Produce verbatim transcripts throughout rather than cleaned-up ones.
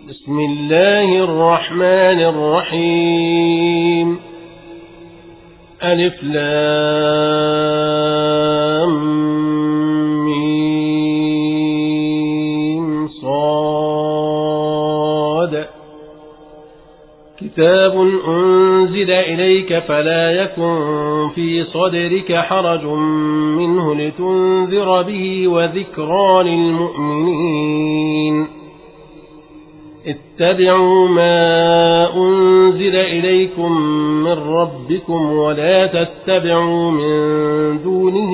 بسم الله الرحمن الرحيم. ألف لام ميم صاد. كتاب أنزل إليك فلا يكن في صدرك حرج منه لتنذر به وذكرى للمؤمنين. اتبعوا ما أنزل إليكم من ربكم ولا تتبعوا من دونه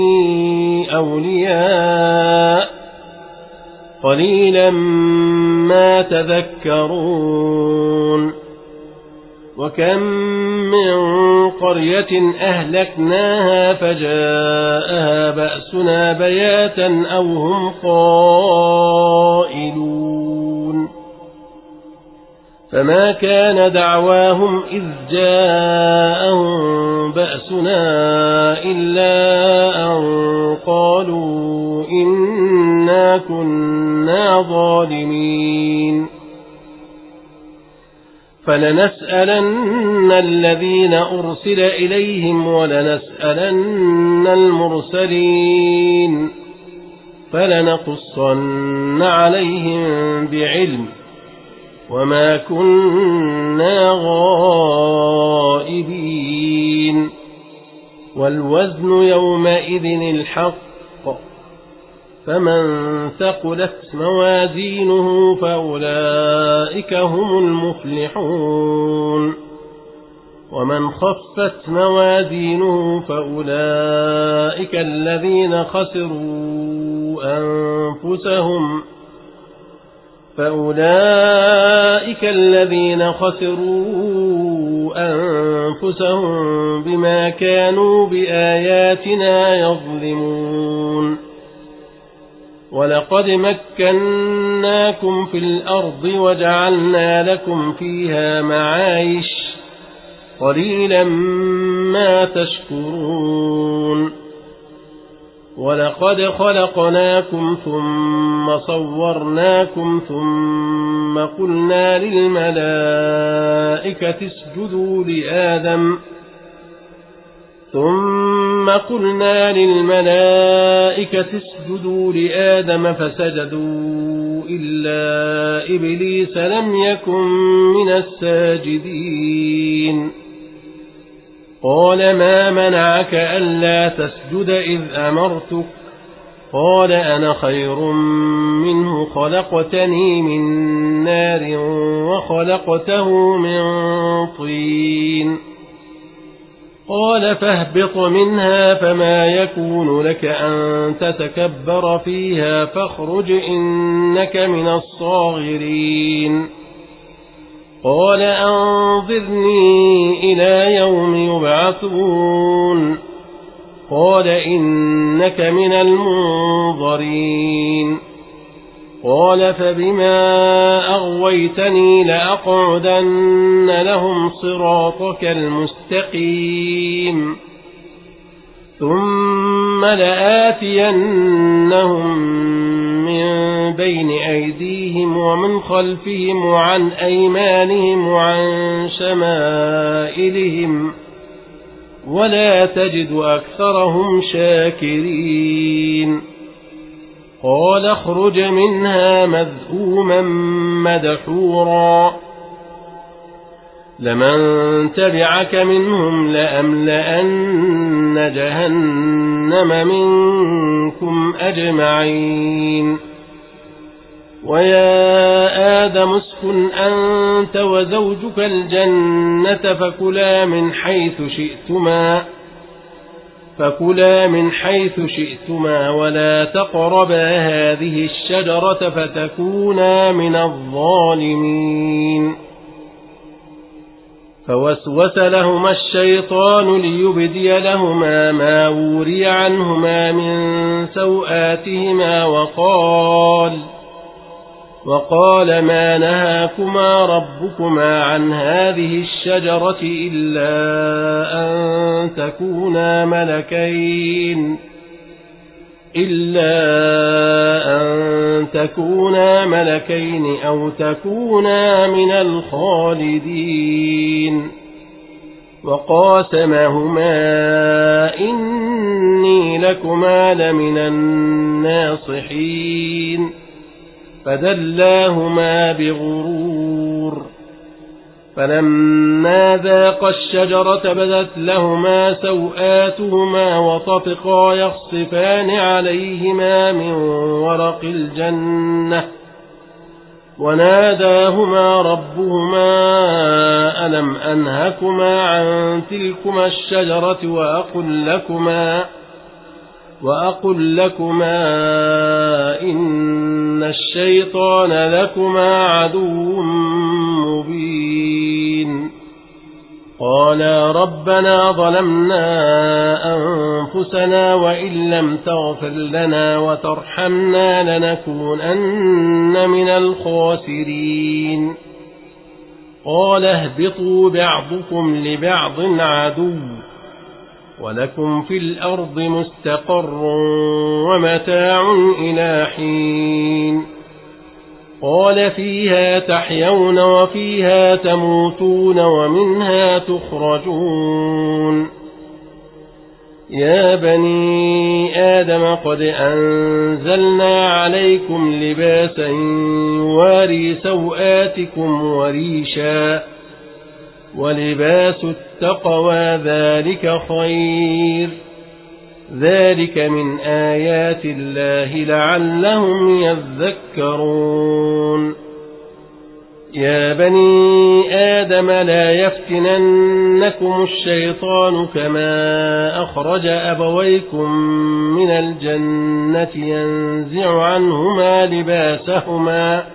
أولياء قليلا ما تذكرون. وكم من قرية أهلكناها فجاءها بأسنا بياتا أو هم قائلون. فما كان دعواهم إذ جاءهم بأسنا إلا أن قالوا إنا كنا ظالمين. فلنسألن الذين أرسل إليهم ولنسألن المرسلين فلنقصن عليهم بعلم وما كنا غائبين. والوزن يومئذ الحق فمن ثقلت موازينه فأولئك هم المفلحون ومن خفت موازينه فأولئك الذين خسروا أنفسهم فأولئك الذين خسروا أنفسهم بما كانوا بآياتنا يظلمون. ولقد مكناكم في الأرض وجعلنا لكم فيها معايش قليلا ما تشكرون. ولقد خلقناكم ثم صورناكم ثم قلنا للملائكة اسجدوا لآدم ثم قلنا للملائكة اسجدوا لآدم فسجدوا إلا إبليس لم يكن من الساجدين. قال ما منعك ألا تسجد إذ أمرتك؟ قال أنا خير منه خلقتني من نار وخلقته من طين. قال فاهبط منها فما يكون لك أن تتكبر فيها فاخرج إنك من الصاغرين. قال أنظرني إلى يوم يبعثون. قال إنك من المنظرين. قال فبما أغويتني لأقعدن لهم صراطك المستقيم ثم لآتينهم من بين أيديهم ومن خلفهم وعن أيمانهم وعن شمائلهم ولا تجد أكثرهم شاكرين. قال اخرج منها مذءوما مدحورا لمن تبعك منهم لأملأن جهنم منكم أجمعين. ويا آدم اسكن أنت وزوجك الجنة فكلا من حيث شئتما فكلا من حيث شئتما ولا تقربا هذه الشجرة فتكونا من الظالمين. فوسوس لهما الشيطان ليبدي لهما ما وري عنهما من سوآتهما وقال وقال ما نهاكما ربكما عن هذه الشجرة إلا أن تكونا ملكين إلا أن تكونا ملكين أو تكونا من الخالدين وقاسمهما إني لكما لمن الناصحين فدلاهما بغرور فلما ذاقا الشجرة بدت لهما سوآتهما وطفقا يخصفان عليهما من ورق الجنة وناداهما ربهما ألم أنهكما عن تلكما الشجرة وأقل لكما وأقل لكما إن الشيطان لكما عدو مبين قالا ربنا ظلمنا أنفسنا وإن لم تغفر لنا وترحمنا لنكونن من الخاسرين قال اهبطوا بعضكم لبعض عدو ولكم في الأرض مستقر ومتاع إلى حين قال فيها تحيون وفيها تموتون ومنها تخرجون يا بني آدم قد أنزلنا عليكم لباسا يواري سوآتكم وريشا ولباس التقوى ذلك خير ذلك من آيات الله لعلهم يذكرون يا بني آدم لا يفتننكم الشيطان كما أخرج أبويكم من الجنة ينزع عنهما لباسهما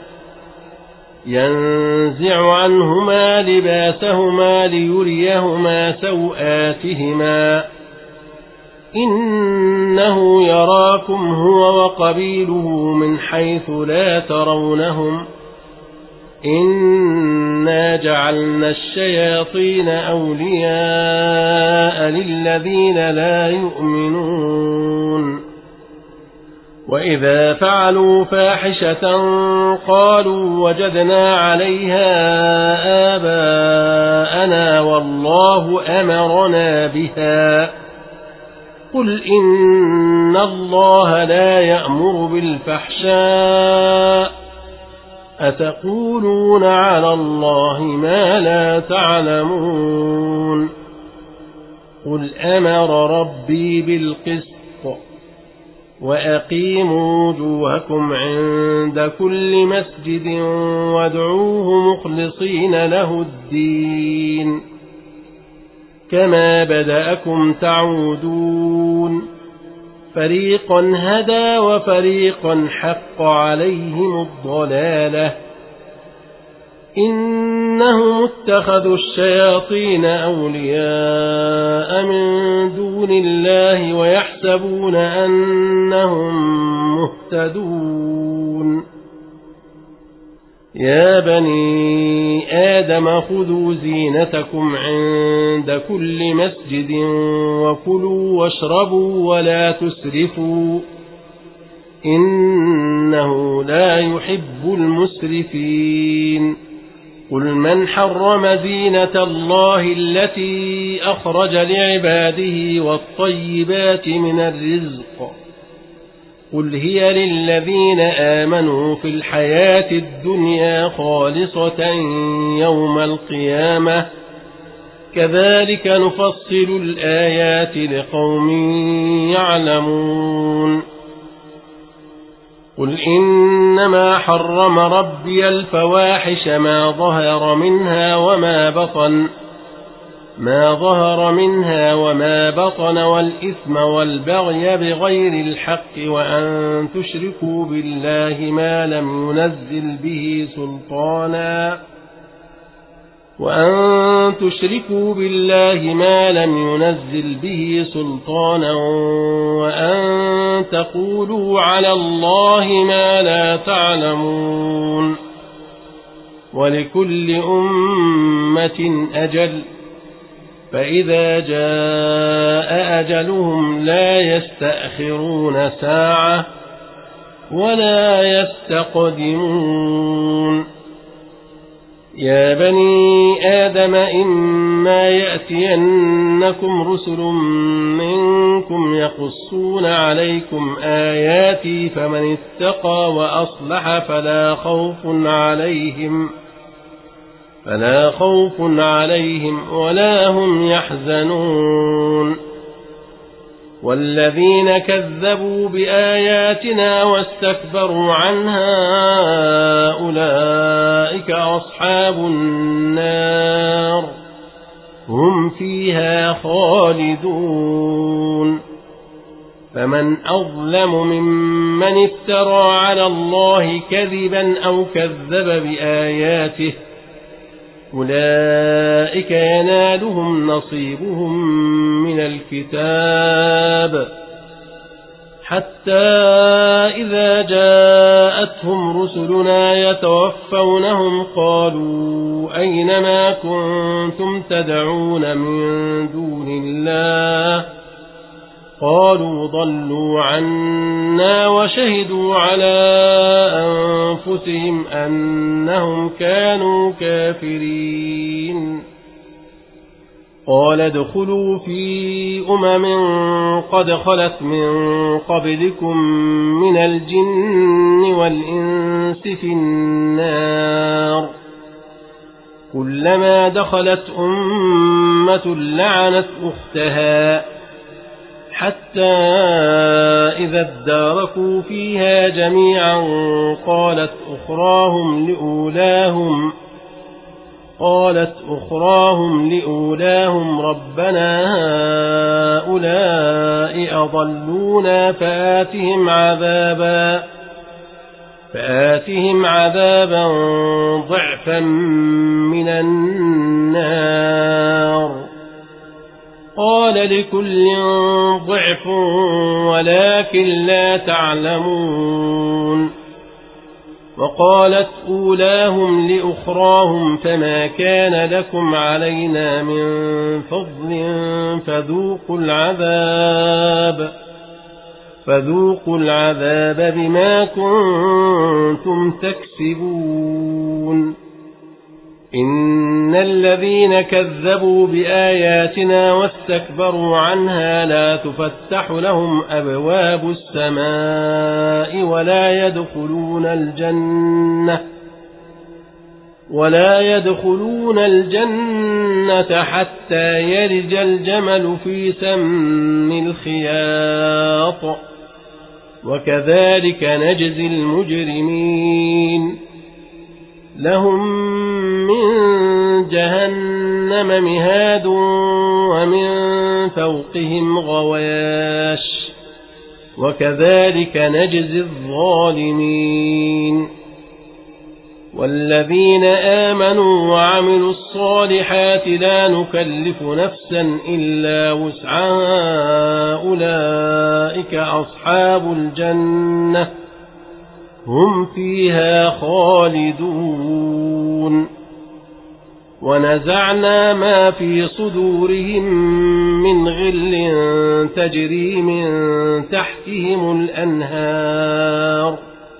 ينزع عنهما لباسهما ليريهما سوآتهما إنه يراكم هو وقبيله من حيث لا ترونهم إنا جعلنا الشياطين أولياء للذين لا يؤمنون وإذا فعلوا فاحشة قالوا وجدنا عليها آباءنا والله أمرنا بها قل إن الله لا يأمر بالفحشاء أتقولون على الله ما لا تعلمون قل أمر ربي بالقسط وأقيموا وجوهكم عند كل مسجد وادعوه مخلصين له الدين كما بدأكم تعودون فريقا هدى وفريقا حق عليهم الضلالة إنهم اتخذوا الشياطين أولياء من دون الله ويحسبون أنهم مهتدون يا بني آدم خذوا زينتكم عند كل مسجد وكلوا واشربوا ولا تسرفوا إنه لا يحب المسرفين قل من حرم زينة الله التي أخرج لعباده والطيبات من الرزق قل هي للذين آمنوا في الحياة الدنيا خالصة يوم القيامة كذلك نفصل الآيات لقوم يعلمون قل إنما حرم ربي الفواحش ما ظهر منها وما بطن ما ظهر منها وما بطن والإثم والبغي بغير الحق وأن تشركوا بالله ما لم ينزل به سلطانا وأن تشركوا بالله ما لم ينزل به سلطانا وأن تقولوا على الله ما لا تعلمون ولكل أمة أجل فإذا جاء أجلهم لا يستأخرون ساعة ولا يستقدمون يا بني آدم إما يأتينكم رسل منكم يقصون عليكم آياتي فمن اتقى وأصلح فلا خوف عليهم فلا خوف عليهم ولا هم يحزنون والذين كذبوا بآياتنا واستكبروا عنها أولئك أصحاب النار هم فيها خالدون فمن أظلم ممن افترى على الله كذبا أو كذب بآياته أولئك ينالهم نصيبهم من الكتاب حتى إذا جاءتهم رسلنا يتوفونهم قالوا أين ما كنتم تدعون من دون الله قالوا ضلوا عنا وشهدوا على أنفسهم أنهم كانوا كافرين قال ادخلوا في أمم قد خلت من قبلكم من الجن والإنس في النار كلما دخلت أمة لعنت أختها حتى إذا اداركوا فيها جميعا قالت أخراهم لأولاهم قالت أخراهم لأولاهم ربنا هؤلاء أضلونا فآتهم عذابا فآتهم عذابا ضعفا من النار قال لكل ضعف ولكن لا تعلمون وقالت أولاهم لأخراهم فما كان لكم علينا من فضل فذوقوا العذاب فذوقوا العذاب بما كنتم تكسبون إن الذين كذبوا بآياتنا واستكبروا عنها لا تفتح لهم أبواب السماء ولا يدخلون الجنة ولا يدخلون الجنة حتى يلج الجمل في سم الخياط وكذلك نجزي المجرمين لهم من جهنم مهاد ومن فوقهم غواش وكذلك نجزي الظالمين والذين آمنوا وعملوا الصالحات لا نكلف نفسا إلا وسعها أولئك أصحاب الجنة هم فيها خالدون ونزعنا ما في صدورهم من غل تجري من تحتهم الأنهار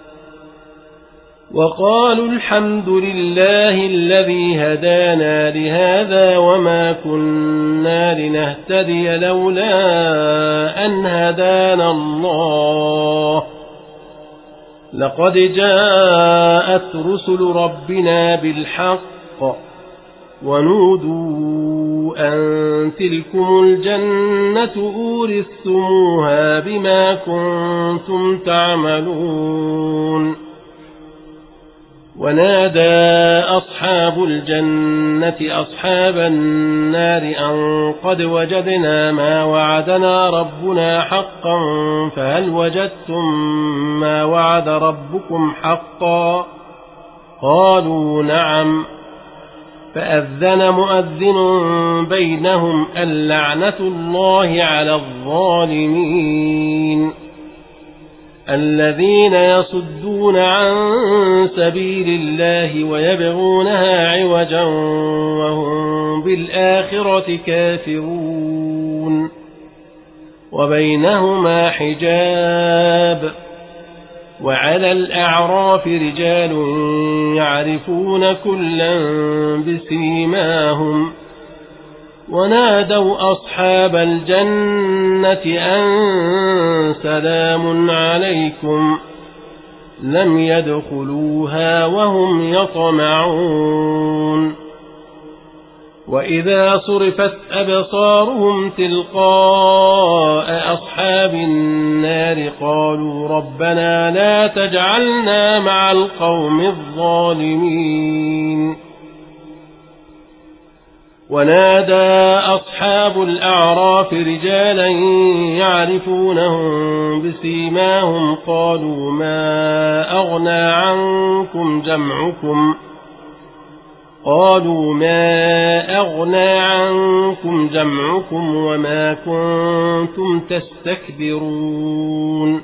وقالوا الحمد لله الذي هدانا لهذا وما كنا لنهتدي لولا أن هدانا الله لقد جاءت رسل ربنا بالحق ونودوا أن تلكم الجنة أورثتموها بما كنتم تعملون ونادى أصحاب الجنة أصحاب النار أن قد وجدنا ما وعدنا ربنا حقا فهل وجدتم ما وعد ربكم حقا قالوا نعم فأذن مؤذن بينهم اللعنة الله على الظالمين الذين يصدون عن سبيل الله ويبغونها عوجا وهم بالآخرة كافرون وبينهما حجاب وعلى الأعراف رجال يعرفون كلا بسيماهم ونادوا أصحاب الجنة أن سلام عليكم لم يدخلوها وهم يطمعون وإذا صرفت أبصارهم تلقاء أصحاب النار قالوا ربنا لا تجعلنا مع القوم الظالمين ونادى أصحاب الأعراف رجالا يعرفونهم بسيماهم قالوا ما أغنى عنكم جمعكم قالوا ما أغنى عنكم جمعكم وما كنتم تستكبرون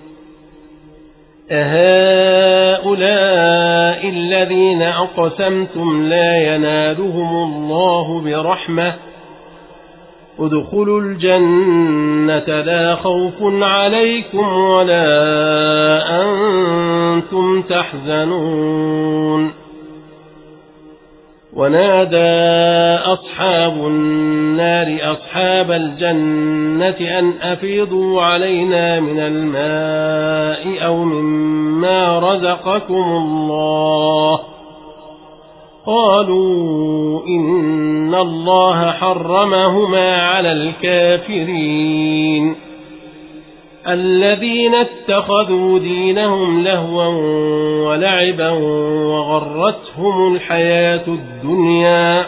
أهؤلاء الذين أقسمتم لا ينالهم الله برحمة ادخلوا الجنة لا خوف عليكم ولا أنتم تحزنون ونادى أصحاب النار أصحاب الجنة أن أفيضوا علينا من الماء أو مما رزقكم الله قالوا إن الله حرمهما على الكافرين الذين اتخذوا دينهم لهوا ولعبا وغرتهم الحياة الدنيا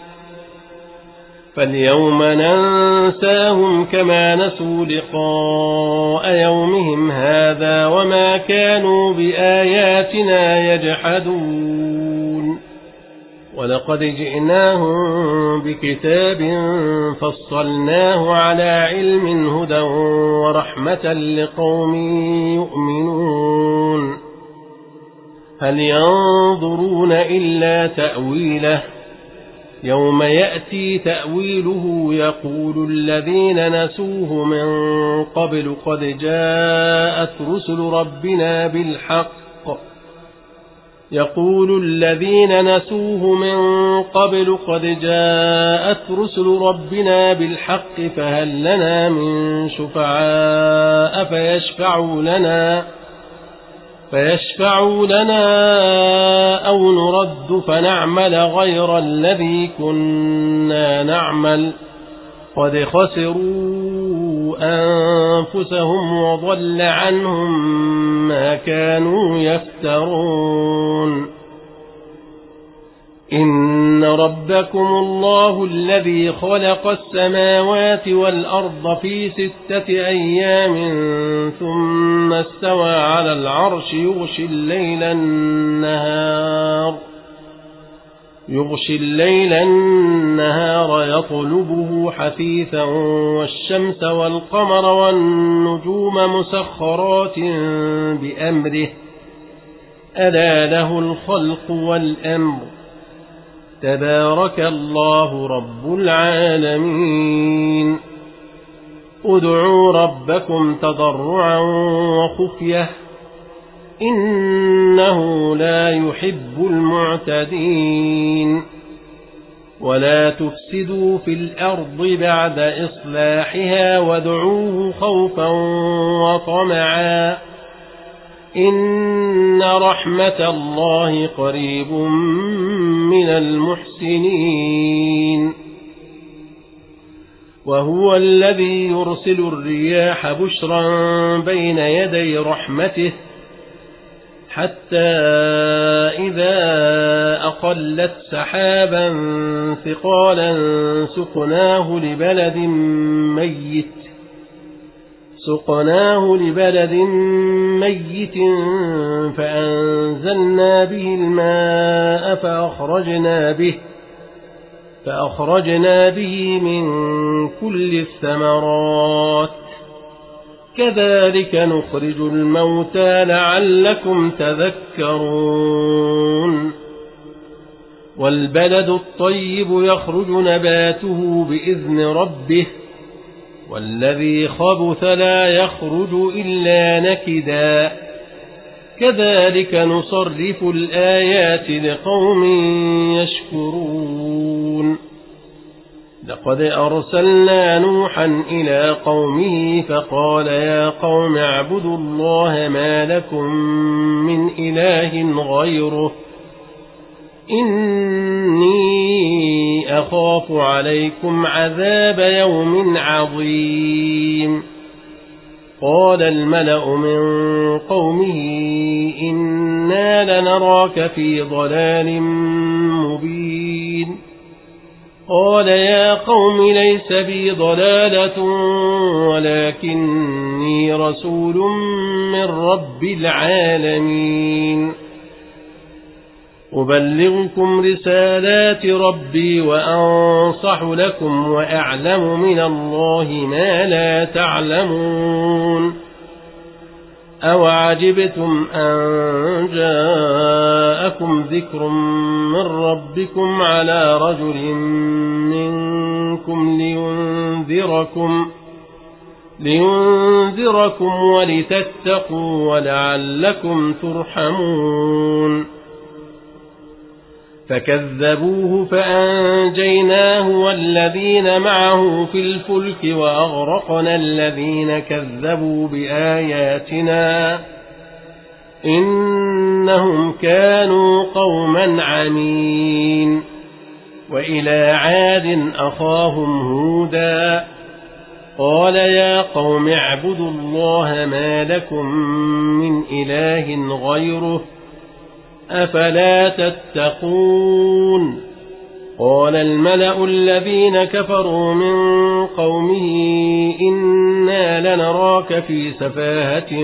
فاليوم ننساهم كما نسوا لقاء يومهم هذا وما كانوا بآياتنا يجحدون ولقد جئناهم بكتاب فصلناه على علم هدى ورحمة لقوم يؤمنون هل ينظرون إلا تأويله يوم يأتي تأويله يقول الذين نسوه من قبل قد جاءت رسل ربنا بالحق يقول الذين نسوه من قبل قد جاءت رسل ربنا بالحق فهل لنا من شفعاء فيشفعوا لنا فيشفعوا لنا أو نرد فنعمل غير الذي كنا نعمل قد خسروا أنفسهم وضل عنهم ما كانوا يفترون إن ربكم الله الذي خلق السماوات والأرض في ستة أيام ثم استوى على العرش يغشي الليل النهار يغشي الليل النهار يطلبه حثيثا والشمس والقمر والنجوم مسخرات بأمره ألا له الخلق والأمر تبارك الله رب العالمين ادعوا ربكم تضرعا وخفية إنه لا يحب المعتدين ولا تفسدوا في الأرض بعد إصلاحها وادعوه خوفا وطمعا إن رحمة الله قريب من المحسنين وهو الذي يرسل الرياح بشرا بين يدي رحمته حتى إذا أقلت سحابا ثقالا سقناه لبلد ميت سقناه لبلد ميت فأنزلنا به الماء فأخرجنا به فأخرجنا به من كل الثمرات كذلك نخرج الموتى لعلكم تذكرون والبلد الطيب يخرج نباته بإذن ربه والذي خبث لا يخرج إلا نكدا كذلك نصرف الآيات لقوم يشكرون لقد أرسلنا نوحا إلى قومه فقال يا قوم اعبدوا الله ما لكم من إله غيره إني أخاف عليكم عذاب يوم عظيم قال الملأ من قومه إنا لنراك في ضلال مبين قال يا قوم ليس بي ضلالة ولكني رسول من رب العالمين أبلغكم رسالات ربي وأنصح لكم وأعلم من الله ما لا تعلمون أوعجبتم أن جاءكم ذكر من ربكم على رجل منكم لينذركم لينذركم ولتتقوا ولعلكم ترحمون فكذبوه فأنجيناه والذين معه في الفلك وأغرقنا الذين كذبوا بآياتنا إنهم كانوا قوما عمين وإلى عاد أخاهم هودا قال يا قوم اعبدوا الله ما لكم من إله غيره أفلا تتقون قال الملأ الذين كفروا من قومه إنا لنراك في سفاهة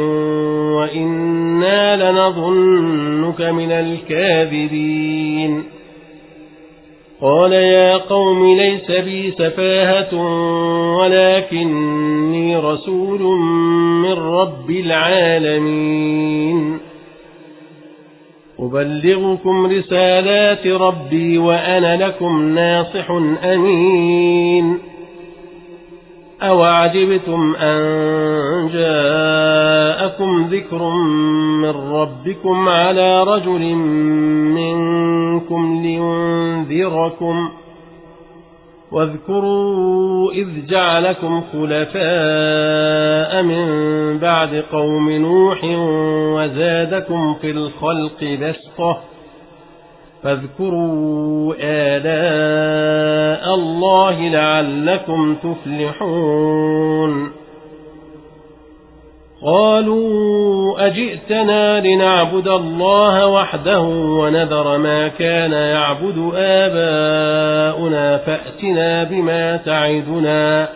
وإنا لنظنك من الكاذبين قال يا قوم ليس بي سفاهة ولكني رسول من رب العالمين أبلغكم رسالات ربي وأنا لكم ناصح أمين أوعجبتم أن جاءكم ذكر من ربكم على رجل منكم لينذركم واذكروا إذ جعلكم خلفاء من بعد قوم نوح وزادكم في الخلق بسطة فاذكروا آلاء الله لعلكم تفلحون قالوا أجئتنا لنعبد الله وحده ونذر ما كان يعبد آباؤنا فأتنا بما تعدنا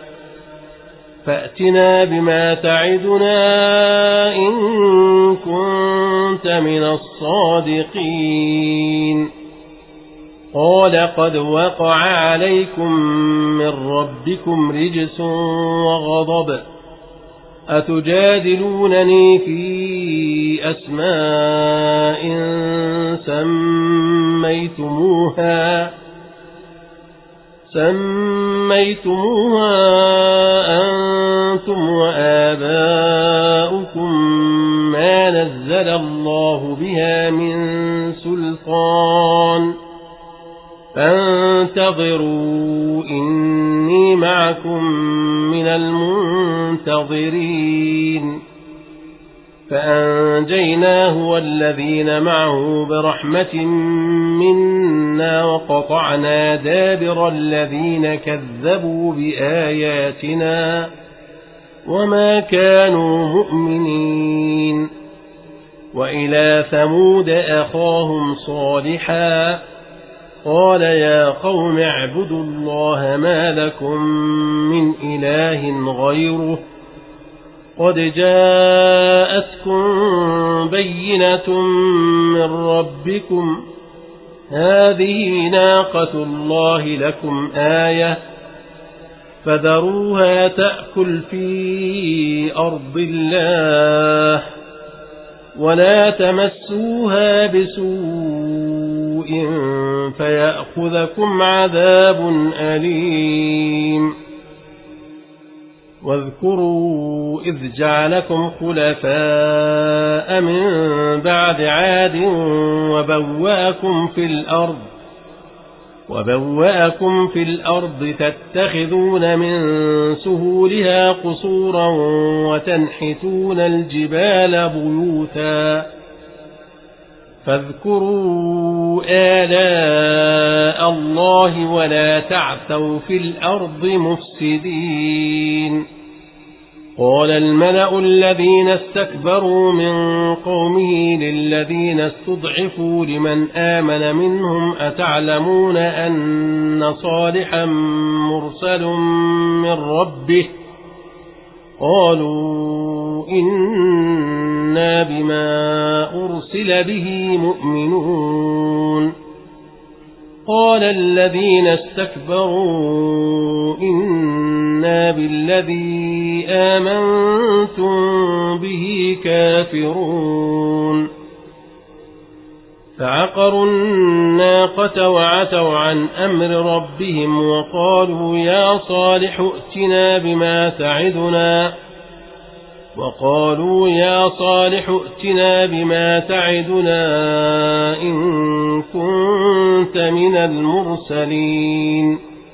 فأتنا بما تعدنا إن كنت من الصادقين قال قد وقع عليكم من ربكم رجس وغضب أتجادلونني في أسماء سميتموها سميتموها أنتم وآباؤكم ما نزل الله بها من سلطان فانتظروا إني معكم من المنتظرين فأنجيناه والذين معه برحمة منا وقطعنا دابر الذين كذبوا بآياتنا وما كانوا مؤمنين وإلى ثمود أخاهم صالحا قال يا قوم اعبدوا الله ما لكم من إله غيره قد جاءتكم بينة من ربكم هذه ناقة الله لكم آية فذروها تأكل في أرض الله ولا تمسوها بسوء فيأخذكم عذاب أليم. واذكروا إذ جعلكم خلفاء من بعد عاد وبوأكم في الأرض وبوأكم في الأرض تتخذون من سهولها قصورا وتنحتون الجبال بيوتا فاذكروا آلاء الله ولا تعثوا في الأرض مفسدين. قال الملأ الذين استكبروا من قومه للذين استضعفوا لمن آمن منهم أتعلمون أن صالحا مرسل من ربه قالوا إنا بما أرسل به مؤمنون. قال الذين استكبروا إنا بالذي آمنتم به كافرون. فعقروا الناقة وعتوا عن أمر ربهم وقالوا يا صالح ائتنا بما تعدنا وقالوا يا صالح ائتنا بما تعدنا إن كنت من المرسلين.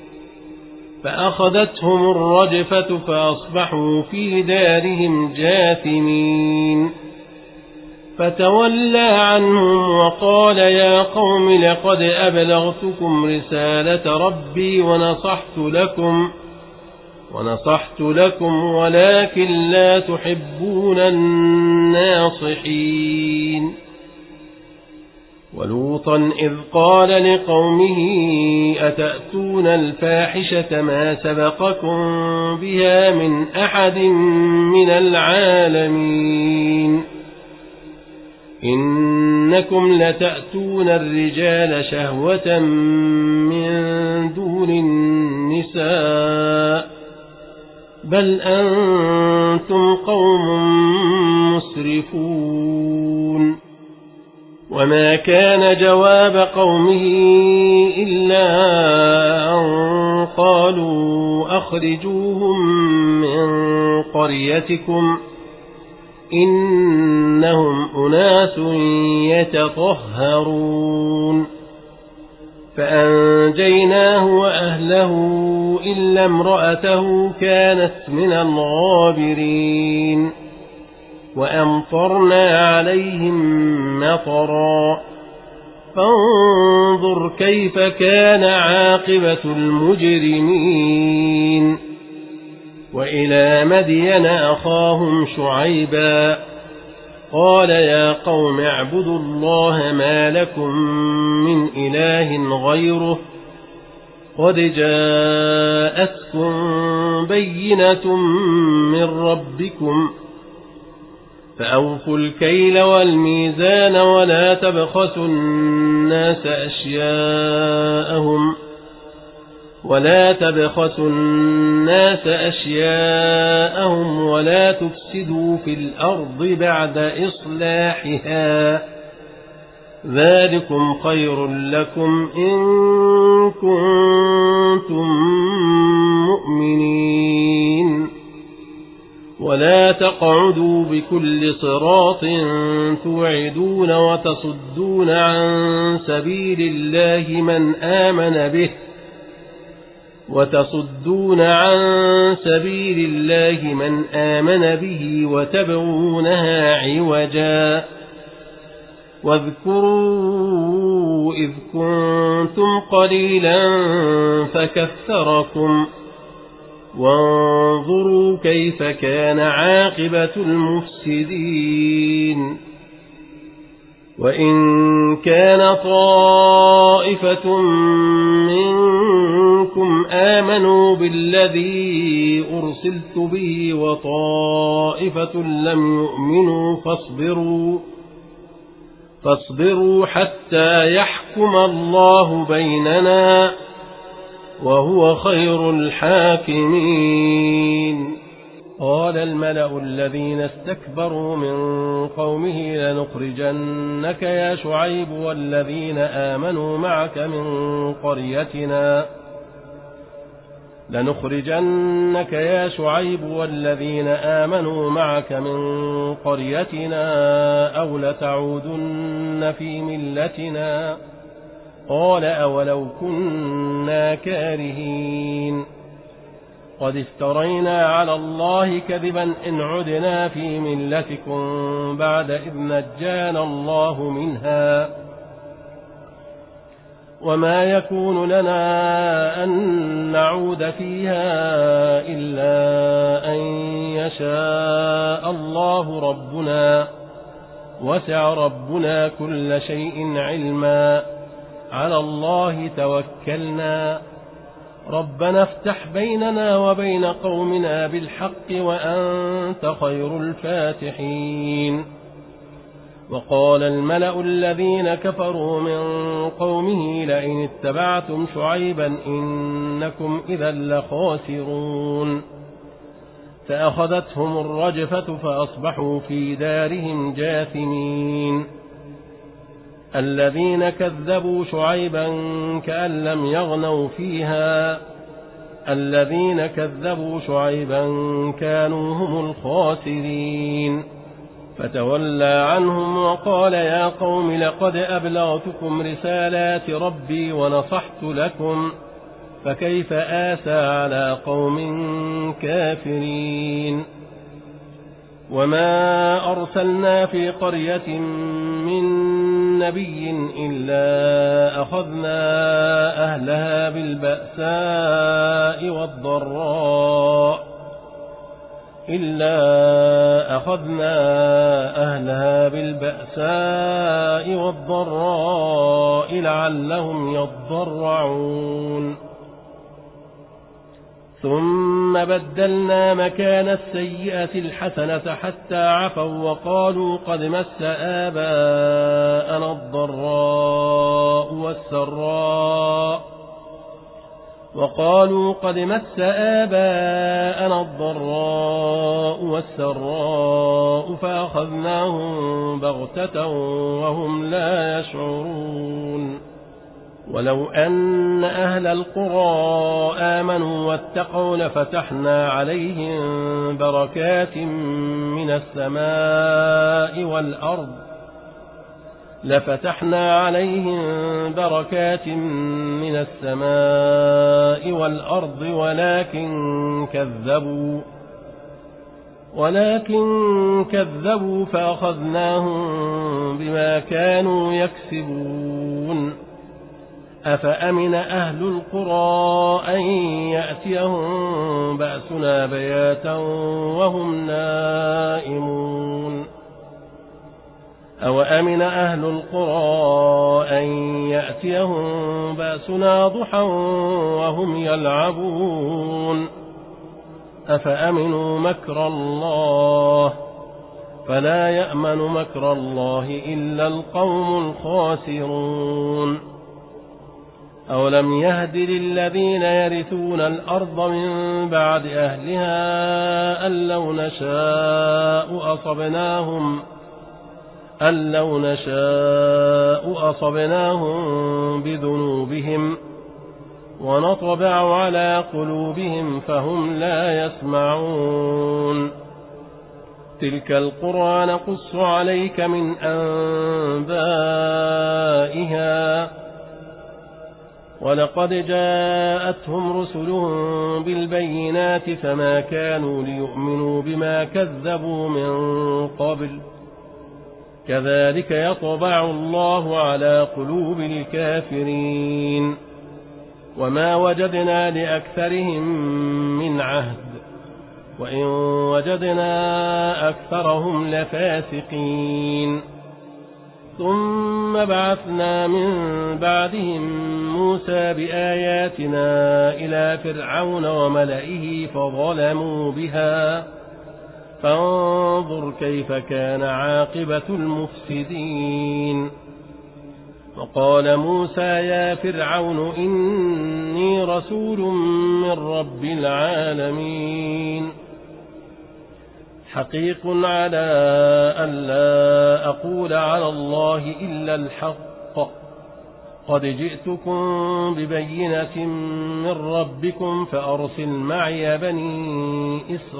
فأخذتهم الرجفة فأصبحوا في دارهم جاثمين. فتولى عنهم وقال يا قوم لقد أبلغتكم رسالة ربي ونصحت لكم ونصحت لكم ولكن لا تحبون الناصحين. ولوطا إذ قال لقومه أتأتون الفاحشة ما سبقكم بها من أحد من العالمين إنكم لتأتون الرجال شهوة من دون النساء بل أنتم قوم مسرفون. وما كان جواب قومه إلا أن قالوا أخرجوهم من قريتكم إنهم أناس يتطهرون. فأنجيناه وأهله إلا امرأته كانت من الغابرين. وأمطرنا عليهم مطرا فانظر كيف كان عاقبة المجرمين. وإلى مدين أخاهم شعيبا قال يا قوم اعبدوا الله ما لكم من إله غيره قد جاءتكم بينة من ربكم فأوفوا الكيل والميزان ولا تبخسوا الناس أشياءهم ولا تبخسوا الناس أشياءهم ولا تفسدوا في الأرض بعد إصلاحها ذلكم خير لكم إن كنتم مؤمنين. ولا تقعدوا بكل صراط توعدون وتصدون عن سبيل الله من آمن به وتصدون عن سبيل الله من آمن به وتبغونها عوجا. واذكروا إذ كنتم قليلا فكثركم وانظروا كيف كان عاقبة المفسدين. وإن كان طائفة منكم آمنوا بالذي أرسلت به وطائفة لم يؤمنوا فاصبروا فاصبروا حتى يحكم الله بيننا وهو خير الحاكمين. قال الملأ الذين استكبروا من قومه لنخرجنك يا شعيب والذين آمنوا معك من قريتنا لنخرجنك يا شعيب والذين آمنوا معك من قريتنا أو لتعودن في ملتنا. قال أولو كنا كارهين قد افترينا على الله كذبا إن عدنا في ملتكم بعد إذ نجانا الله منها وما يكون لنا أن نعود فيها إلا أن يشاء الله ربنا وسع ربنا كل شيء علما على الله توكلنا ربنا افتح بيننا وبين قومنا بالحق وأنت خير الفاتحين. وقال الملأ الذين كفروا من قومه لئن اتبعتم شعيبا إنكم إذا لخاسرون. فأخذتهم الرجفة فأصبحوا في دارهم جاثمين. الذين كذبوا شعيبا كأن لم يغنوا فيها الذين كذبوا شعيبا كانوا هم الخاسرين. فتولى عنهم وقال يا قوم لقد أبلغتكم رسالات ربي ونصحت لكم فكيف آسى على قوم كافرين. وما أرسلنا في قرية من نبي إلا أخذنا أهلها بالبأساء والضراء إلا أخذنا أهلها بالبأساء والضراء لعلهم يضرعون. ثم بدلنا مكان السيئة الحسنة حتى عفوا وقالوا قد مس آباءنا الضراء والسراء وقالوا قد مس آباءنا الضراء والسراء فأخذناهم بغتة وهم لا يشعرون. ولو أن أهل القرى آمنوا واتقوا لفتحنا عليهم بركات من السماء والأرض لفتحنا عليهم بركات من السماء والأرض ولكن كذبوا ولكن كذبوا فأخذناهم بما كانوا يكسبون. أفأمن أهل القرى أن يأتيهم بأسنا بياتا وهم نائمون أو أمن أهل القرى أن يأتيهم بأسنا ضحى وهم يلعبون أفأمنوا مكر الله فلا يأمن مكر الله إلا القوم الخاسرون. أولم يهد للذين يرثون الأرض من بعد أهلها أن لو نشاء أصبناهم أن لو نشاء أصبناهم بذنوبهم ونطبع على قلوبهم فهم لا يسمعون. تلك القرى نقص عليك من أنبائها ولقد جاءتهم رسلهم بالبينات فما كانوا ليؤمنوا بما كذبوا من قبل كذلك يطبع الله على قلوب الكافرين. وما وجدنا لأكثرهم من عهد وإن وجدنا أكثرهم لفاسقين. ثم بعثنا من بعدهم موسى بآياتنا إلى فرعون وملئه فظلموا بها فانظر كيف كان عاقبة المفسدين. وقال موسى يا فرعون إني رسول من رب العالمين حقيق على أن لا أقول على الله إلا الحق قد جئتكم ببينة من ربكم فأرسل معي بني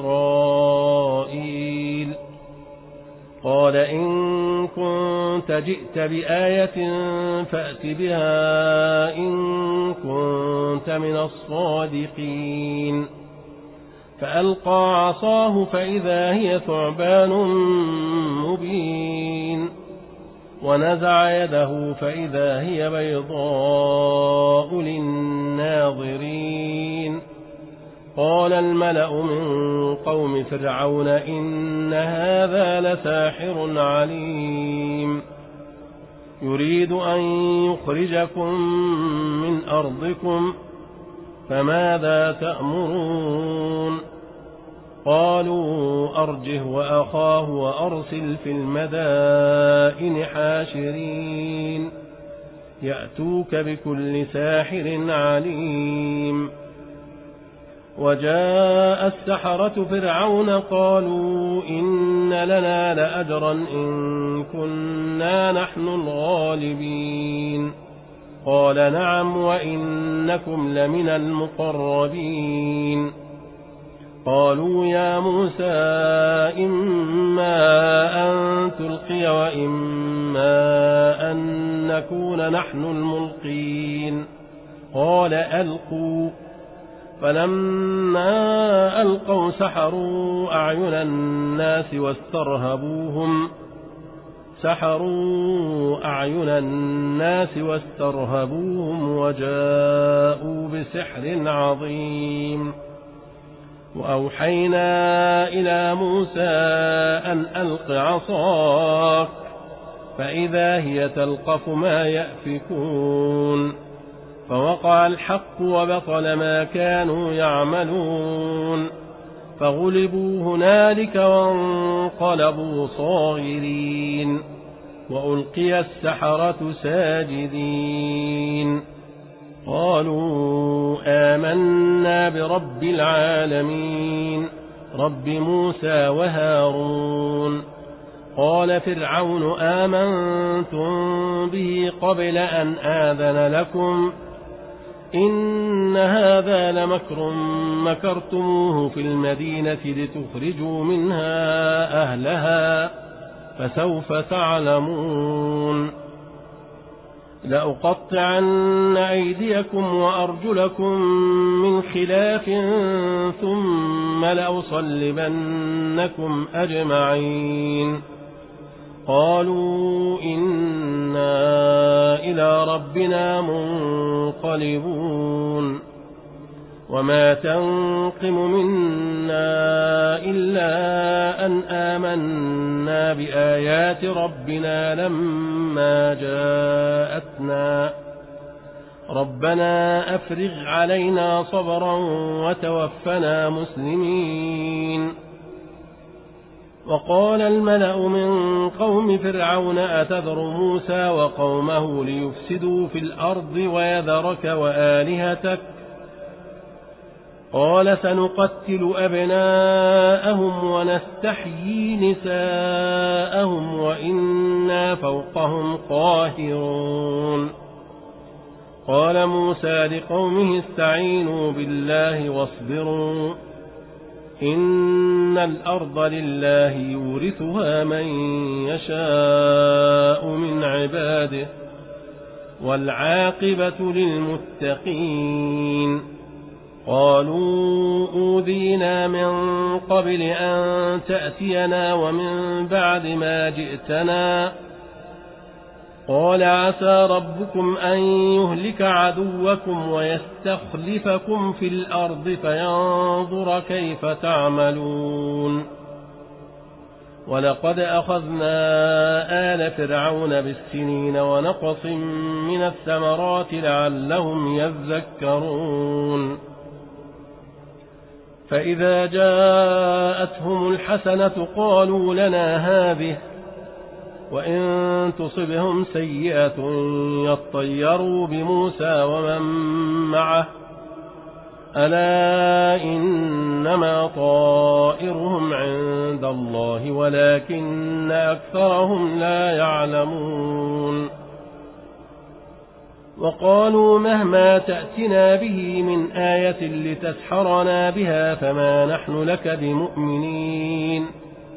إسرائيل قال إن كنت جئت بآية فأت بها إن كنت من الصادقين فألقى عصاه فإذا هي ثعبان مبين ونزع يده فإذا هي بيضاء للناظرين قال الملأ من قوم فرعون إن هذا لساحر عليم يريد أن يخرجكم من أرضكم فماذا تأمرون قالوا أرجه وأخاه وأرسل في المدائن حاشرين يأتوك بكل ساحر عليم وجاء السحرة فرعون قالوا إن لنا لأجرا إن كنا نحن الغالبين قال نعم وإنكم لمن المقربين قالوا يا موسى إما أن تلقي وإما أن نكون نحن الملقين قال ألقوا فلما ألقوا سحروا أعين الناس واسترهبوهم سحروا أعين الناس واسترهبوهم وجاءوا بسحر عظيم وأوحينا إلى موسى أن ألق عصاك فإذا هي تلقف ما يأفكون فوقع الحق وبطل ما كانوا يعملون فغلبوا هنالك وانقلبوا صاغرين وألقي السحرة ساجدين قالوا آمنا برب العالمين رب موسى وهارون قال فرعون آمنتم به قبل أن آذن لكم إن هذا لمكر مكرتموه في المدينة لتخرجوا منها أهلها فسوف تعلمون لأقطعن أيديكم وأرجلكم من خلاف ثم لأصلبنكم أجمعين قالوا إنا إلى ربنا منقلبون وما تنقم منا إلا أن آمنا بآيات ربنا لما جاءتنا ربنا أفرغ علينا صبرا وتوفنا مسلمين وقال الملأ من قوم فرعون أتذر موسى وقومه ليفسدوا في الأرض ويذرك وآلهتك قال سنقتل أبناءهم ونستحيي نساءهم وإنا فوقهم قاهرون قال موسى لقومه استعينوا بالله واصبروا إن الأرض لله يورثها من يشاء من عباده والعاقبة للمتقين قالوا أوذينا من قبل أن تأتينا ومن بعد ما جئتنا قال عسى ربكم أن يهلك عدوكم ويستخلفكم في الأرض فينظر كيف تعملون ولقد أخذنا آل فرعون بالسنين ونقص من الثمرات لعلهم يذكرون فإذا جاءتهم الحسنة قالوا لنا هذه وإن تصبهم سيئة يطيروا بموسى ومن معه ألا إنما طائرهم عند الله ولكن أكثرهم لا يعلمون وقالوا مهما تأتنا به من آية لتسحرنا بها فما نحن لك بمؤمنين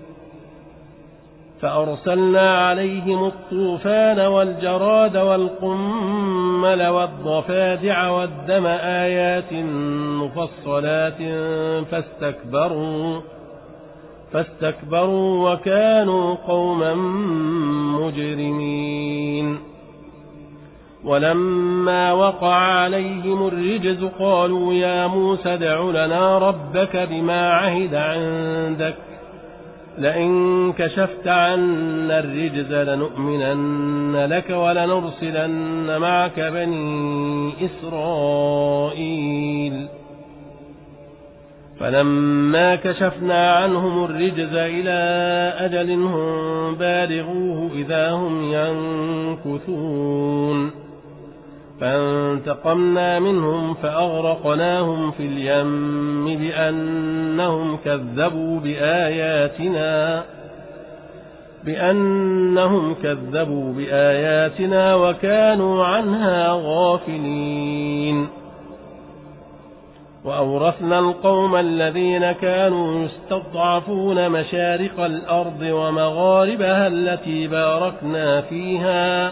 فأرسلنا عليهم الطوفان والجراد والقمل والضفادع والدم آيات مفصلات فاستكبروا فاستكبروا وكانوا قوما مجرمين ولما وقع عليهم الرجز قالوا يا موسى ادع لنا ربك بما عهد عندك لئن كشفت عنا الرجز لنؤمنن لك ولنرسلن معك بني إسرائيل فلما كشفنا عنهم الرجز إلى أجل هم بالغوه إذا هم ينكثون فانتقمنا منهم فأغرقناهم في اليم بأنهم كذبوا بآياتنا بأنهم كذبوا بآياتنا وكانوا عنها غافلين وأورثنا القوم الذين كانوا يستضعفون مشارق الأرض ومغاربها التي باركنا فيها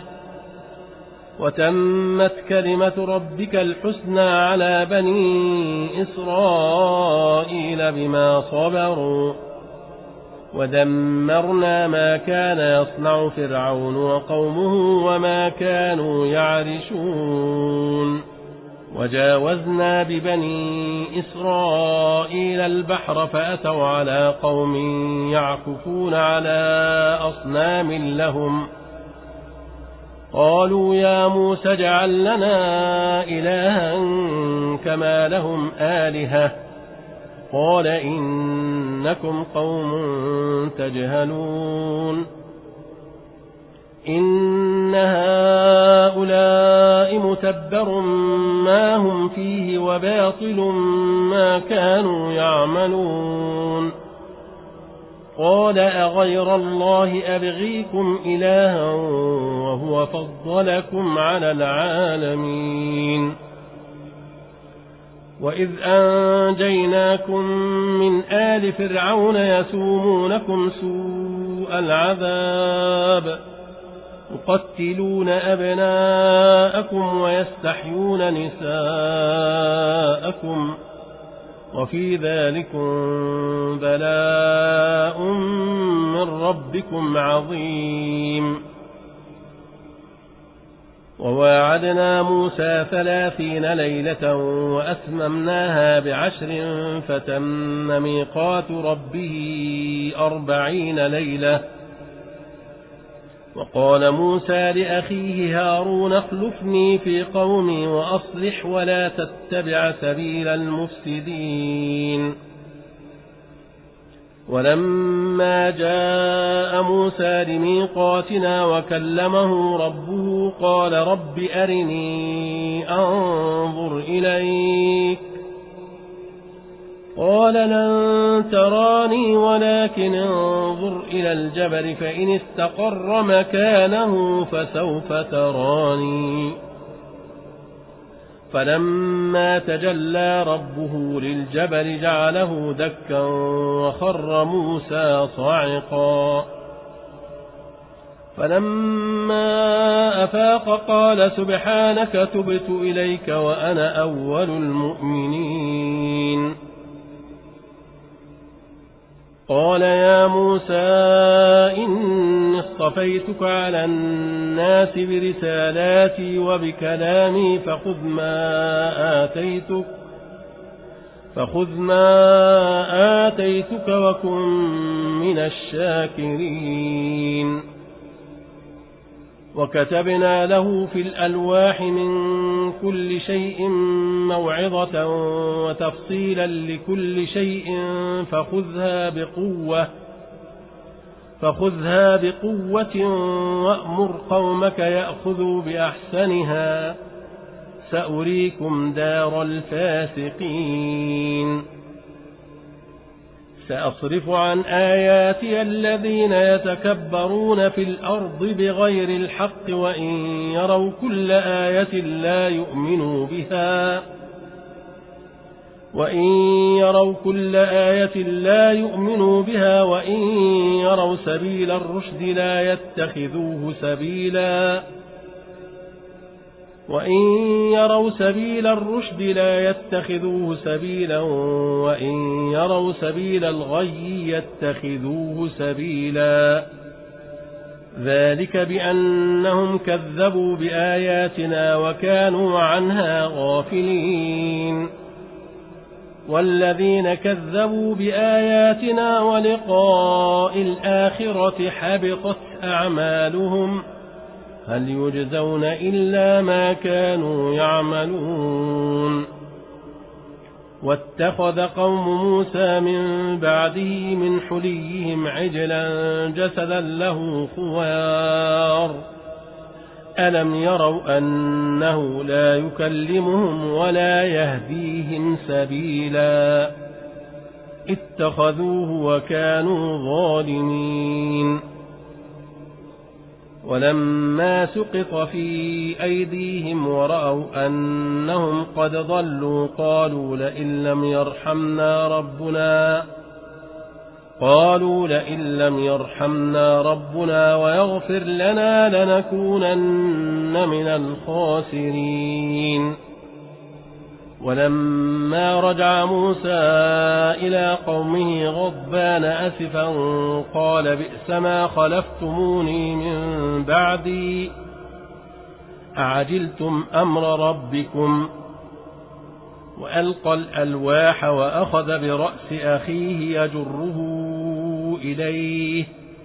وتمت كلمة ربك الحسنى على بني إسرائيل بما صبروا ودمرنا ما كان يصنع فرعون وقومه وما كانوا يعرشون وجاوزنا ببني إسرائيل البحر فأتوا على قوم يعكفون على أصنام لهم قالوا يا موسى اجعل لنا إلها كما لهم آلهة قال إنكم قوم تجهلون إن هؤلاء متبر ما هم فيه وباطل ما كانوا يعملون قال أغير الله أبغيكم إلها وهو فضلكم على العالمين وإذ أنجيناكم من آل فرعون يسومونكم سوء العذاب يقتلون أبناءكم ويستحيون نساءكم وفي ذلكم بلاء من ربكم عظيم وواعدنا موسى ثلاثين ليلة وأتممناها بعشر فتم ميقات ربه أربعين ليلة وقال موسى لأخيه هارون اخلفني في قومي وأصلح ولا تتبع سبيل المفسدين ولما جاء موسى لميقاتنا وكلمه ربه قال رب أرني أنظر إليك قال لن تراني ولكن انظر إلى الجبل فإن استقر مكانه فسوف تراني فلما تجلى ربه للجبل جعله دكا وخر موسى صاعقا فلما أفاق قال سبحانك تبت إليك وأنا أول المؤمنين قال يا موسى إني اصطفيتك على الناس برسالاتي وبكلامي فخذ ما آتيتك فخذ ما آتيتك وكن من الشاكرين وكتبنا له في الألواح من كل شيء موعظة وتفصيلا لكل شيء فخذها بقوة فخذها بقوة وأمر قومك يأخذوا بأحسنها سأريكم دار الفاسقين سأصرف عن آياتي الذين يتكبرون في الأرض بغير الحق وإن يروا كل آية لا يؤمنوا بها وإن يروا كل آية لا يؤمنوا بها وإن يروا سبيل الرشد لا يتخذوه سبيلا وإن يروا سبيل الرشد لا يتخذوه سبيلا وإن يروا سبيل الغي يتخذوه سبيلا ذلك بأنهم كذبوا بآياتنا وكانوا عنها غافلين والذين كذبوا بآياتنا ولقاء الآخرة حبطت أعمالهم هل يجزون إلا ما كانوا يعملون واتخذ قوم موسى من بعده من حليهم عجلا جسدا له خوار ألم يروا أنه لا يكلمهم ولا يهديهم سبيلا اتخذوه وكانوا ظالمين ولما سقط في أيديهم ورأوا أنهم قد ضلوا قالوا لئن لم يرحمنا ربنا قالوا لئن لم يرحمنا ربنا ويغفر لنا لنكونن من الخاسرين ولما رجع موسى إلى قومه غضبان أسفا قال بئس ما خلفتموني من بعدي أعجلتم أمر ربكم وألقى الألواح وأخذ برأس أخيه يجره إليه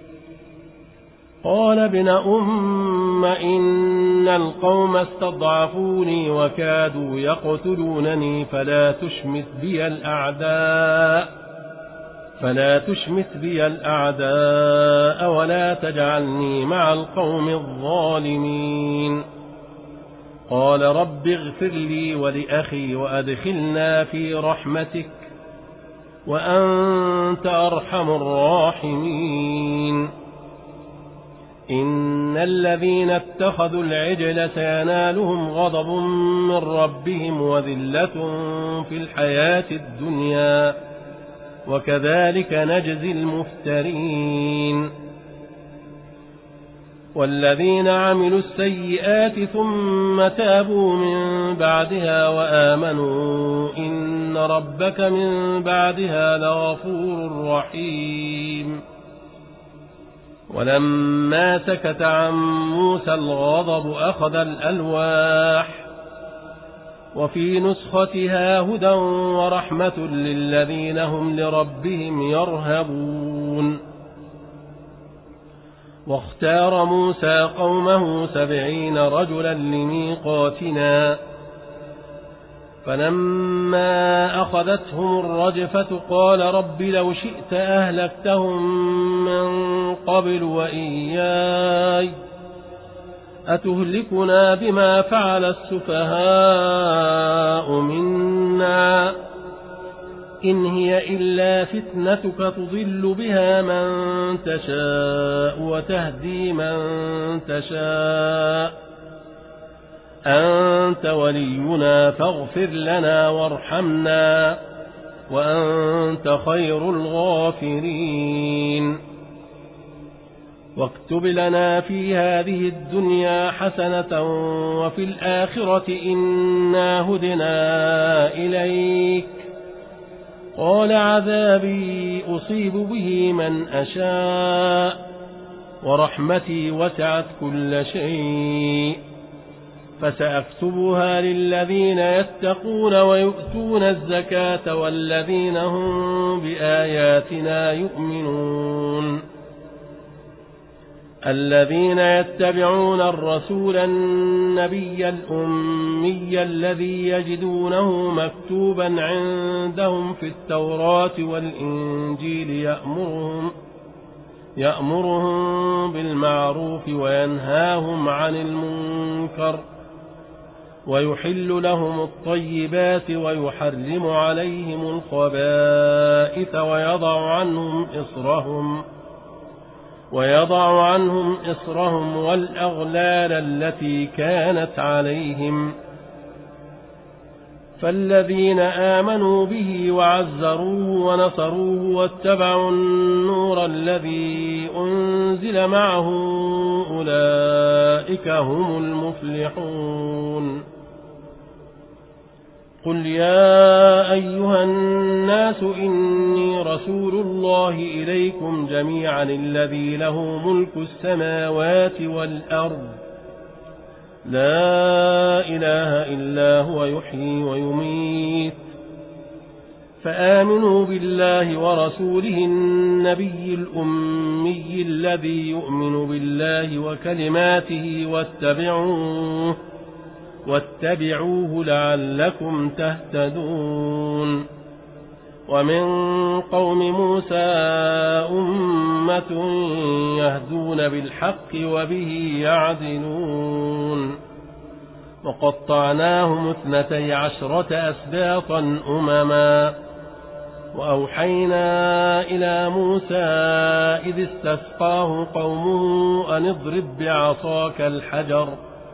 قال ابن أم إن القوم استضعفوني وكادوا يقتلونني فلا تشمت بي الأعداء فلا تشمت بي الأعداء ولا تجعلني مع القوم الظالمين قال رب اغفر لي ولأخي وأدخلنا في رحمتك وأنت أرحم الراحمين إن الذين اتخذوا العجل سينالهم غضب من ربهم وذلة في الحياة الدنيا وكذلك نجزي المفترين والذين عملوا السيئات ثم تابوا من بعدها وآمنوا إن ربك من بعدها لغفور رحيم ولما سكت عن موسى الغضب أخذ الألواح وفي نسختها هدى ورحمة للذين هم لربهم يرهبون واختار موسى قومه سبعين رجلا لميقاتنا فلما أخذتهم الرجفة قال رب لو شئت أهلكتهم من قبل وإياي أتهلكنا بما فعل السفهاء منا إن هي إلا فتنتك تضل بها من تشاء وتهدي من تشاء أنت ولينا فاغفر لنا وارحمنا وأنت خير الغافرين واكتب لنا في هذه الدنيا حسنة وفي الآخرة إنا هدنا إليك قال عذابي أصيب به من أشاء ورحمتي وسعت كل شيء فسأكتبها للذين يتقون ويؤتون الزكاة والذين هم بآياتنا يؤمنون الذين يتبعون الرسول النبي الأمي الذي يجدونه مكتوبا عندهم في التوراة والإنجيل يأمرهم يأمرهم بالمعروف وينهاهم عن المنكر ويحل لهم الطيبات ويحرم عليهم الخبائث ويضع عنهم إصرهم ويضع عنهم إصرهم والأغلال التي كانت عليهم فالذين آمنوا به وعزروه ونصروه واتبعوا النور الذي أنزل معه أولئك هم المفلحون قل يا أيها الناس إني رسول الله إليكم جميعا الذي له ملك السماوات والأرض لا إله إلا هو يحيي ويميت فآمنوا بالله ورسوله النبي الأمي الذي يؤمن بالله وكلماته واتبعوه واتبعوه لعلكم تهتدون ومن قوم موسى أمة يهدون بالحق وبه يعدلون وقطعناهم اثنتي عشرة أسباطا أمما وأوحينا إلى موسى إذ استسقاه قومه أن اضرب بعصاك الحجر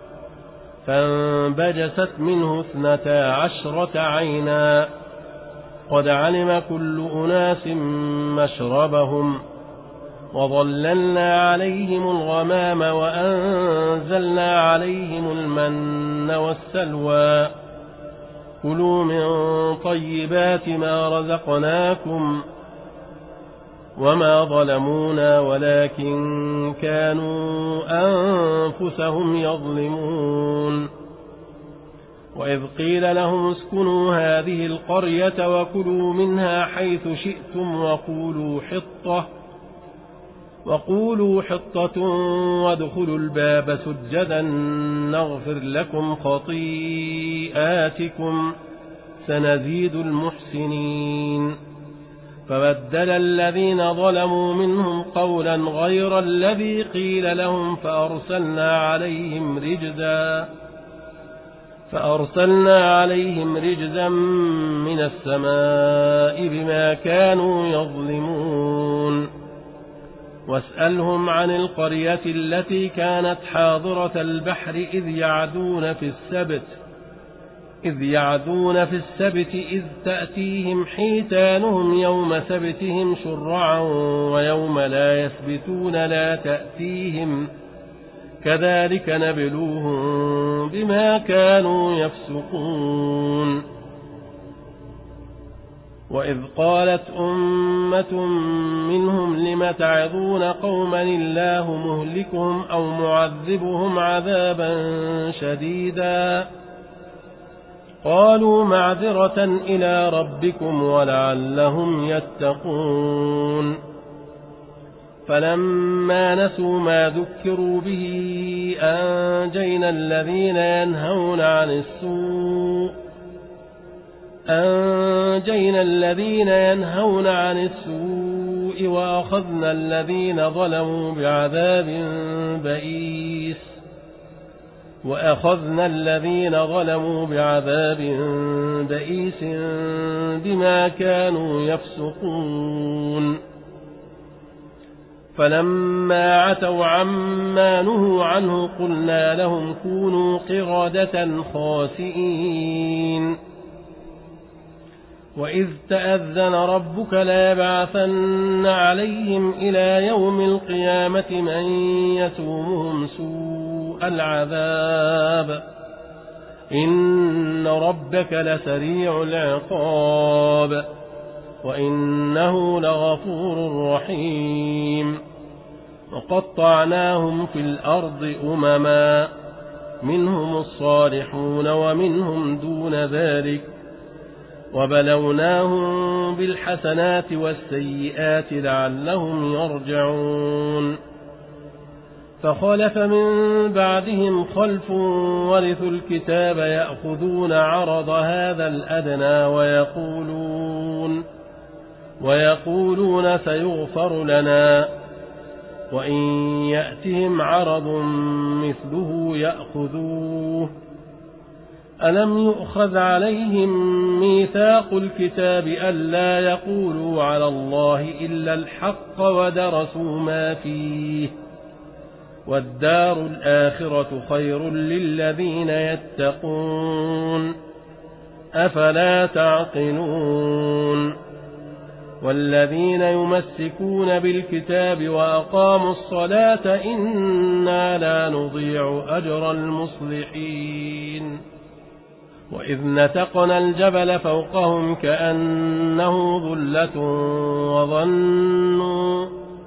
فانبجست منه اثنتا عشرة عينا قد علم كل أناس مشربهم وظللنا عليهم الغمام وأنزلنا عليهم المن والسلوى كلوا من طيبات ما رزقناكم وما ظلمونا ولكن كانوا أنفسهم يظلمون وإذ قيل لهم اسكنوا هذه القرية وكلوا منها حيث شئتم وقولوا حطة وقولوا حطة وادخلوا الباب سجدا نغفر لكم خطيئاتكم سنزيد المحسنين فبدل الذين ظلموا منهم قولا غير الذي قيل لهم فأرسلنا عليهم رجزا فأرسلنا عليهم رجزا من السماء بما كانوا يظلمون واسألهم عن القرية التي كانت حاضرة البحر إذ يعدون في السبت إذ يعدون في السبت إذ تأتيهم حيتانهم يوم سبتهم شرعا ويوم لا يسبتون لا تأتيهم كذلك نبلوهم بما كانوا يفسقون وإذ قالت أمة منهم لم تعظون قوما الله مهلكهم أو معذبهم عذابا شديدا قالوا معذرة إلى ربكم ولعلهم يتقون فلما نسوا ما ذكروا به أنجينا الذين ينهون عن السوء أنجينا الذين ينهون عن السوء وأخذنا الذين ظلموا بعذاب بئيس وأخذنا الذين ظلموا بعذاب بئيس بما كانوا يفسقون فلما عتوا عما نهوا عنه قلنا لهم كونوا قردة خاسئين وإذ تأذن ربك ليبعثن عليهم إلى يوم القيامة من يسومهم سوء العذاب إن ربك لسريع العقاب وإنه لغفور رحيم وقطعناهم في الأرض أمما منهم الصالحون ومنهم دون ذلك وبلوناهم بالحسنات والسيئات لعلهم يرجعون فخلف من بعدهم خلف ورثوا الكتاب يأخذون عرض هذا الأدنى ويقولون ويقولون سيغفر لنا وإن يأتهم عرض مثله يأخذوه ألم يؤخذ عليهم ميثاق الكتاب ألا يقولوا على الله إلا الحق ودرسوا ما فيه والدار الآخرة خير للذين يتقون أفلا تعقلون والذين يمسكون بالكتاب وأقاموا الصلاة إنا لا نضيع أجر المصلحين وإذ نتقنا الجبل فوقهم كأنه ظلة وظنوا,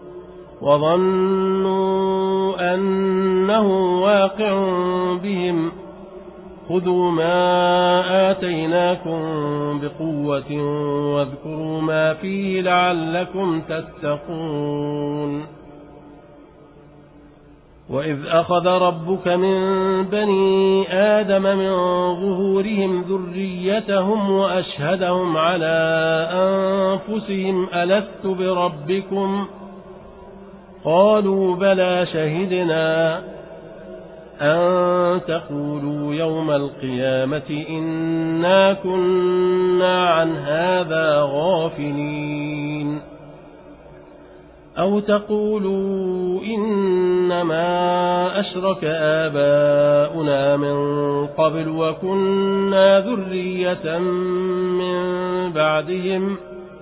وظنوا أنه واقع بهم خذوا ما آتيناكم بقوة واذكروا ما فيه لعلكم تتقون وإذ أخذ ربك من بني آدم من ظهورهم ذريتهم وأشهدهم على أنفسهم ألست بربكم قالوا بلى شهدنا أن تقولوا يوم القيامة إنا كنا عن هذا غافلين أو تقولوا إنما أشرك آباؤنا من قبل وكنا ذرية من بعدهم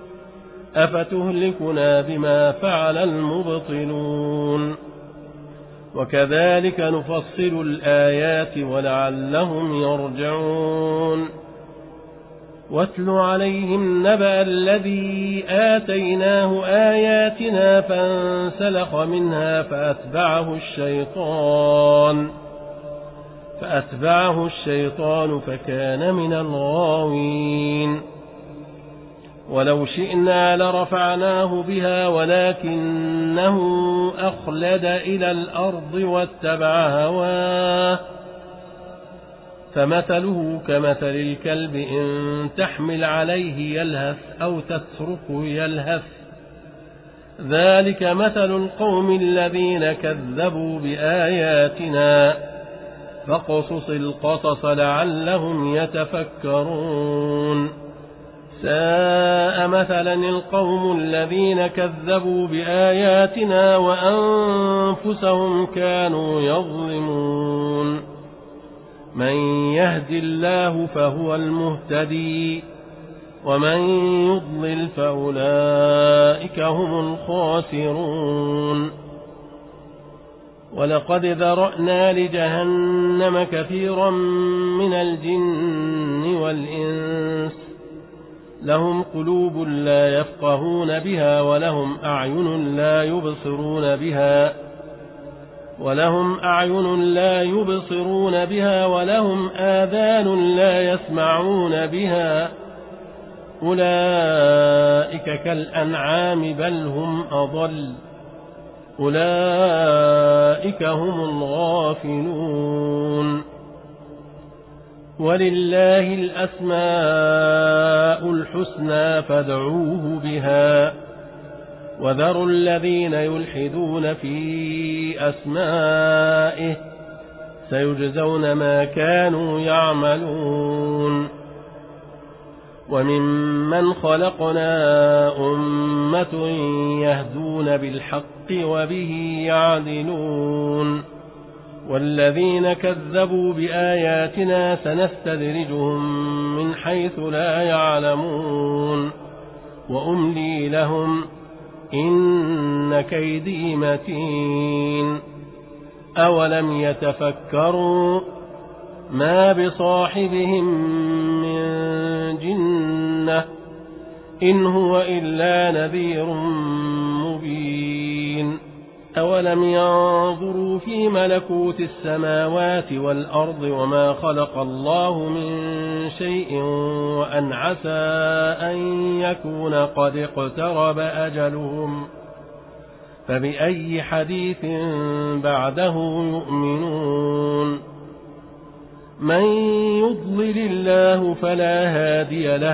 أفتهلكنا بما فعل المبطلون وكذلك نفصل الآيات ولعلهم يرجعون واتل عليهم نبأ الذي آتيناه آياتنا فانسلخ منها فأتبعه الشيطان فأتبعه الشيطان فكان من الغاوين ولو شئنا لرفعناه بها ولكنه أخلد إلى الأرض واتبع هواه فمثله كمثل الكلب إن تحمل عليه يلهث أو تتركه يلهث ذلك مثل القوم الذين كذبوا بآياتنا فاقصص القصص لعلهم يتفكرون ساء مثلا القوم الذين كذبوا بآياتنا وأنفسهم كانوا يظلمون من يهد الله فهو المهتدي ومن يضلل فأولئك هم الخاسرون ولقد ذرأنا لجهنم كثيرا من الجن والإنس لهم قلوب لا يفقهون بها ولهم أعين لا يبصرون بها ولهم أعين لا يبصرون بها ولهم آذان لا يسمعون بها أولئك كالأنعام بل هم أضل أولئك هم الغافلون ولله الأسماء الحسنى فادعوه بها وذروا الذين يلحدون في أسمائه سيجزون ما كانوا يعملون وممن خلقنا أمة يهدون بالحق وبه يعدلون والذين كذبوا بآياتنا سنستدرجهم من حيث لا يعلمون وأملي لهم إن كيدي متين أولم يتفكروا ما بصاحبهم من جنة إن هو إلا نذير مبين أولم ينظروا في ملكوت السماوات والأرض وما خلق الله من شيء وأن عسى أن يكون قد اقترب أجلهم فبأي حديث بعده يؤمنون من يضلل الله فلا هادي له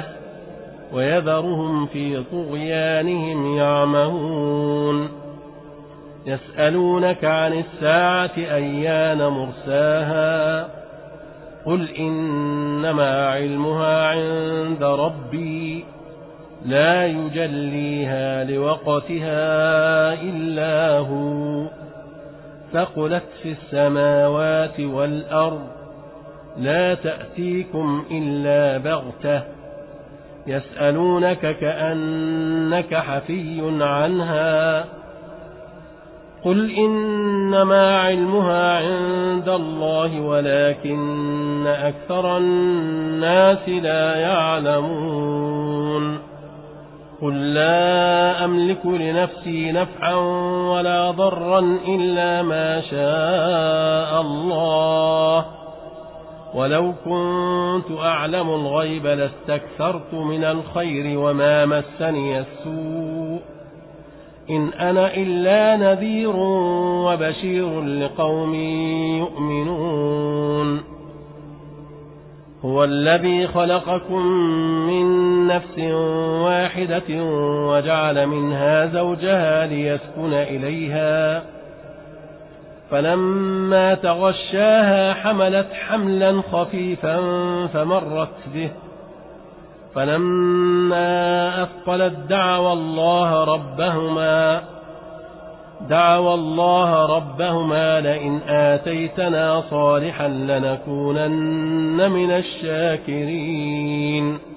ويذرهم في طغيانهم يعمهون يسألونك عن الساعة أيان مرساها قل إنما علمها عند ربي لا يجليها لوقتها إلا هو ثقلت في السماوات والأرض لا تأتيكم إلا بغتة يسألونك كأنك حفي عنها قل إنما علمها عند الله ولكن أكثر الناس لا يعلمون قل لا أملك لنفسي نفعا ولا ضرا إلا ما شاء الله ولو كنت أعلم الغيب لاستكثرت من الخير وما مسني السوء إن أنا إلا نذير وبشير لقوم يؤمنون هو الذي خلقكم من نفس واحدة وجعل منها زوجها ليسكن إليها فلما تغشاها حملت حملا خفيفا فمرت به فلما أثقلت دعوى الله ربهما دعوى الله ربهما لئن آتيتنا صالحا لنكونن من الشاكرين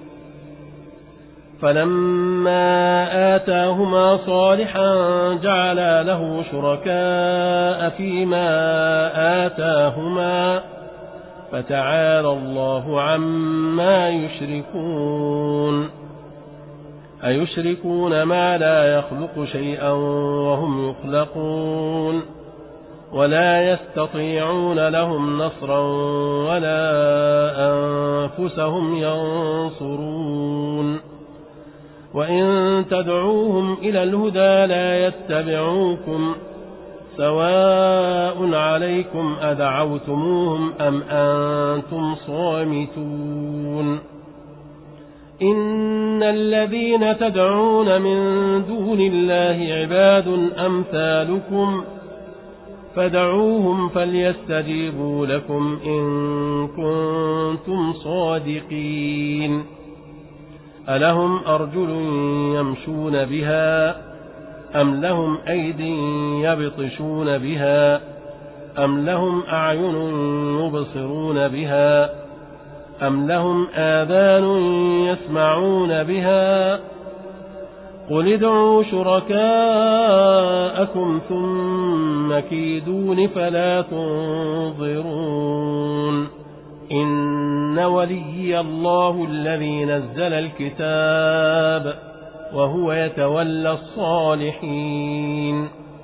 فلما آتاهما صالحا جعلا له شركاء فيما آتاهما فتعالى الله عما يشركون أيشركون ما لا يخلق شيئا وهم يخلقون ولا يستطيعون لهم نصرا ولا أنفسهم ينصرون وإن تدعوهم إلى الهدى لا يتبعوكم سواء عليكم أدعوتموهم أم أنتم صامتون إن الذين تدعون من دون الله عباد أمثالكم فدعوهم فليستجيبوا لكم إن كنتم صادقين ألهم أرجل يمشون بها أم لهم أيد يبطشون بها أم لهم أعين يبصرون بها أم لهم آذان يسمعون بها قل ادعوا شركاءكم ثم كيدون فلا تنظرون إن ولي الله الذي نزل الكتاب وهو يتولى الصالحين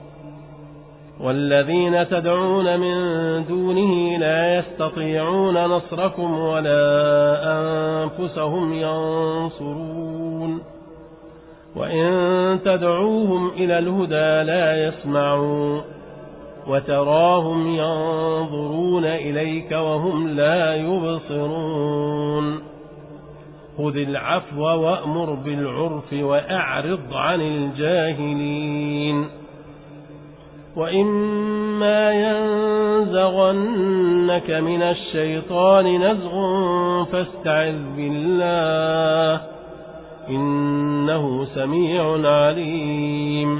والذين تدعون من دونه لا يستطيعون نصركم ولا أنفسهم ينصرون وإن تدعوهم إلى الهدى لا يسمعون وتراهم ينظرون إليك وهم لا يبصرون خذ العفو وأمر بالعرف وأعرض عن الجاهلين وإما ينزغنك من الشيطان نزغ فاستعذ بالله إنه سميع عليم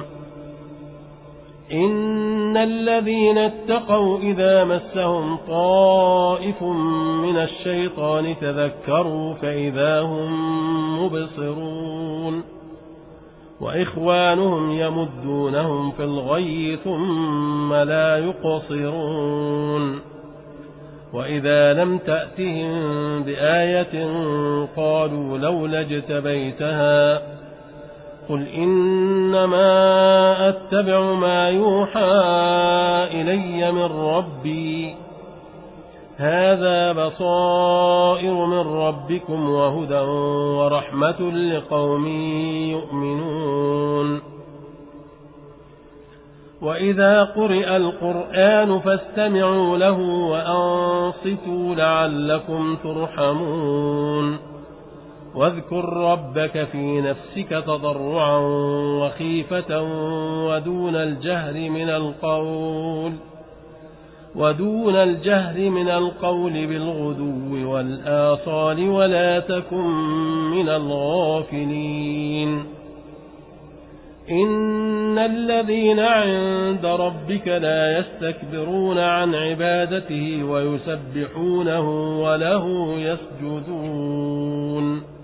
إن الذين اتقوا إذا مسهم طائف من الشيطان تذكروا فإذا هم مبصرون وإخوانهم يمدونهم في الغي ثم لا يقصرون وإذا لم تأتهم بآية قالوا لولا اجتبيتها قل إنما أتبع ما يوحى إلي من ربي هذا بصائر من ربكم وهدى ورحمة لقوم يؤمنون وإذا قرئ القرآن فاستمعوا له وأنصتوا لعلكم ترحمون واذكر ربك في نفسك تضرعا وخيفة ودون الجهر من القول ودون الجهر من القول بالغدو والآصال ولا تكن من الغافلين إن الذين عند ربك لا يستكبرون عن عبادته ويسبحونه وله يسجدون